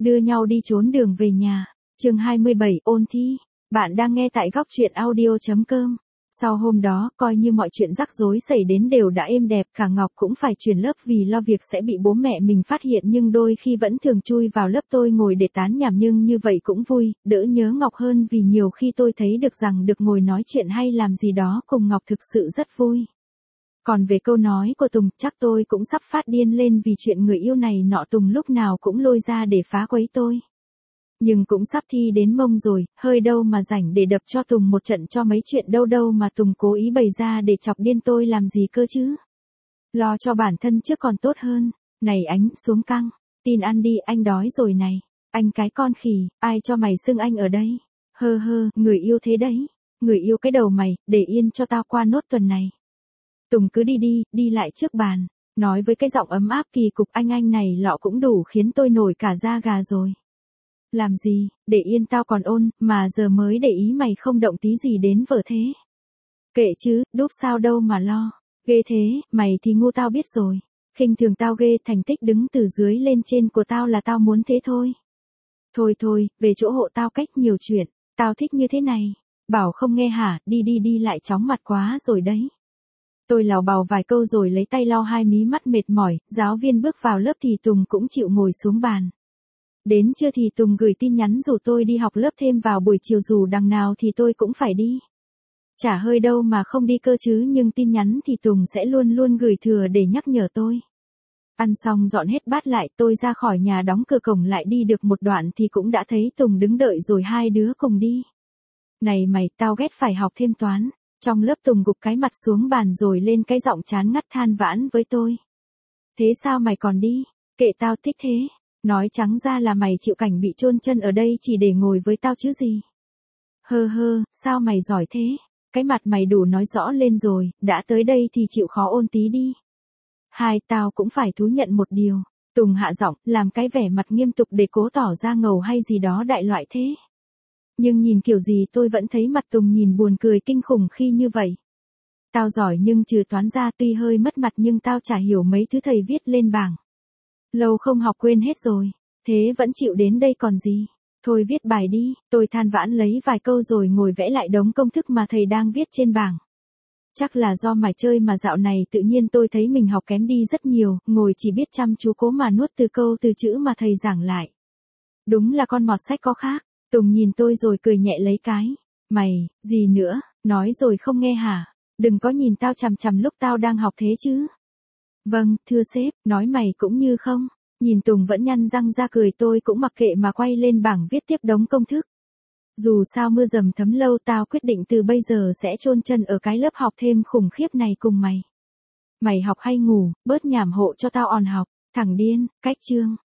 đưa nhau đi trốn đường về nhà. Chương 27 ôn thi. Bạn đang nghe tại góc truyện audio.com. Sau hôm đó, coi như mọi chuyện rắc rối xảy đến đều đã êm đẹp, cả Ngọc cũng phải chuyển lớp vì lo việc sẽ bị bố mẹ mình phát hiện, nhưng đôi khi vẫn thường chui vào lớp tôi ngồi để tán nhảm, nhưng như vậy cũng vui, đỡ nhớ Ngọc hơn vì nhiều khi tôi thấy được rằng được ngồi nói chuyện hay làm gì đó cùng Ngọc thực sự rất vui. Còn về câu nói của Tùng, chắc tôi cũng sắp phát điên lên vì chuyện người yêu này nọ, Tùng lúc nào cũng lôi ra để phá quấy tôi. Nhưng cũng sắp thi đến mông rồi, hơi đâu mà rảnh để đập cho Tùng một trận cho mấy chuyện đâu đâu mà Tùng cố ý bày ra để chọc điên tôi làm gì cơ chứ. Lo cho bản thân trước còn tốt hơn. Này Ánh, xuống căng. Tin ăn đi, anh đói rồi này. Anh cái con khỉ, ai cho mày xưng anh ở đây? Hơ hơ, người yêu thế đấy. Người yêu cái đầu mày, để yên cho tao qua nốt tuần này. Tùng cứ đi đi, đi lại trước bàn. Nói với cái giọng ấm áp kỳ cục anh này lọ cũng đủ khiến tôi nổi cả da gà rồi. Làm gì, để yên tao còn ôn, mà giờ mới để ý mày không động tí gì đến vợ thế. Kệ chứ, đúp sao đâu mà lo. Ghê thế, mày thì ngu tao biết rồi. Khinh thường tao ghê, thành tích đứng từ dưới lên trên của tao là tao muốn thế thôi. Thôi thôi, về chỗ hộ tao cách nhiều chuyện, tao thích như thế này. Bảo không nghe hả, đi đi đi lại chóng mặt quá rồi đấy. Tôi lào bào vài câu rồi lấy tay lau hai mí mắt mệt mỏi, giáo viên bước vào lớp thì Tùng cũng chịu ngồi xuống bàn. Đến trưa thì Tùng gửi tin nhắn rủ tôi đi học lớp thêm vào buổi chiều, dù đằng nào thì tôi cũng phải đi. Chả hơi đâu mà không đi cơ chứ, nhưng tin nhắn thì Tùng sẽ luôn luôn gửi thừa để nhắc nhở tôi. Ăn xong dọn hết bát lại, tôi ra khỏi nhà đóng cửa cổng lại, đi được một đoạn thì cũng đã thấy Tùng đứng đợi rồi hai đứa cùng đi. Này mày, tao ghét phải học thêm toán. Trong lớp Tùng gục cái mặt xuống bàn rồi lên cái giọng chán ngắt than vãn với tôi. Thế sao mày còn đi? Kệ tao, thích thế. Nói trắng ra là mày chịu cảnh bị chôn chân ở đây chỉ để ngồi với tao chứ gì. Hơ hơ, sao mày giỏi thế? Cái mặt mày đủ nói rõ lên rồi, đã tới đây thì chịu khó ôn tí đi. Tao cũng phải thú nhận một điều. Tùng hạ giọng, làm cái vẻ mặt nghiêm túc để cố tỏ ra ngầu hay gì đó đại loại thế. Nhưng nhìn kiểu gì tôi vẫn thấy mặt Tùng nhìn buồn cười kinh khủng khi như vậy. Tao giỏi nhưng trừ toán ra, tuy hơi mất mặt nhưng tao chả hiểu mấy thứ thầy viết lên bảng. Lâu không học quên hết rồi, thế vẫn chịu đến đây còn gì. Thôi viết bài đi, tôi than vãn lấy vài câu rồi ngồi vẽ lại đống công thức mà thầy đang viết trên bảng. Chắc là do mải chơi mà dạo này tự nhiên tôi thấy mình học kém đi rất nhiều, ngồi chỉ biết chăm chú cố mà nuốt từ câu từ chữ mà thầy giảng lại. Đúng là con mọt sách có khác. Tùng nhìn tôi rồi cười nhẹ lấy cái. Mày, gì nữa, nói rồi không nghe hả? Đừng có nhìn tao chằm chằm lúc tao đang học thế chứ. Vâng, thưa sếp, nói mày cũng như không. Nhìn Tùng vẫn nhăn răng ra cười, tôi cũng mặc kệ mà quay lên bảng viết tiếp đống công thức. Dù sao mưa dầm thấm lâu, tao quyết định từ bây giờ sẽ chôn chân ở cái lớp học thêm khủng khiếp này cùng mày. Mày học hay ngủ, bớt nhảm hộ cho tao on học. Thằng điên, cách chương.